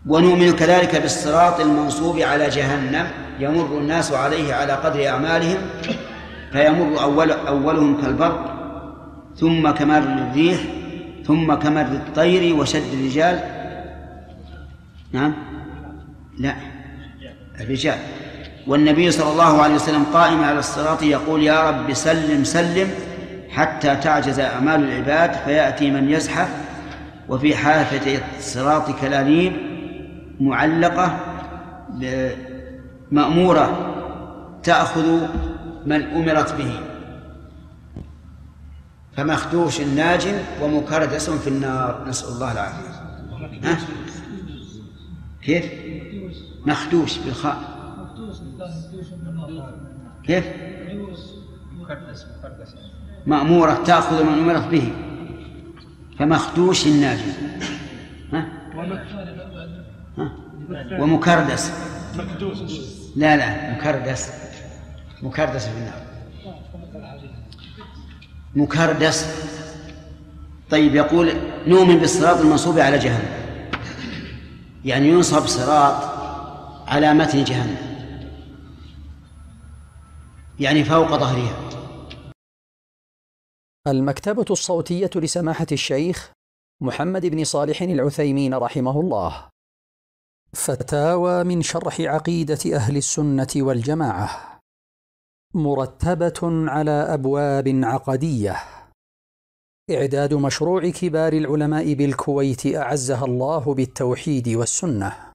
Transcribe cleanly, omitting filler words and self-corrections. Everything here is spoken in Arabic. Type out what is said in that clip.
ونؤمن كذلك بالصراط المنصوب على جهنم، يمر الناس عليه على قدر أعمالهم، فيمر أولهم كالبرق، ثم كمر الريح، ثم كمر الطير وشد الرجال. نعم، لا، الرجال. والنبي صلى الله عليه وسلم قائم على الصراط يقول: يا رب سلم سلم حتى تعجز أعمال العباد فيأتي من يزحف، وفي حافة الصراط كلاليب معلقة مأمورة تأخذ من أمرت به، فمخدوش ناج ومكردس في النار، نسأل الله العافية. كيف؟ مخدوش بالخاء. كيف؟ مأمورة تأخذ من أمرت به، فمخدوش الناجي. ومكردس. لا مكردس في النار، مكردس. طيب، يقول: نؤمن بالصراط المنصوب على جهنم، يعني ينصب صراط على متن جهنم، يعني فوق ظهرها. المكتبة الصوتية لسماحة الشيخ محمد بن صالح العثيمين رحمه الله. فتاوى من شرح عقيدة أهل السنة والجماعة، مرتبة على أبواب عقدية. إعداد مشروع كبار العلماء بالكويت أعزها الله بالتوحيد والسنة.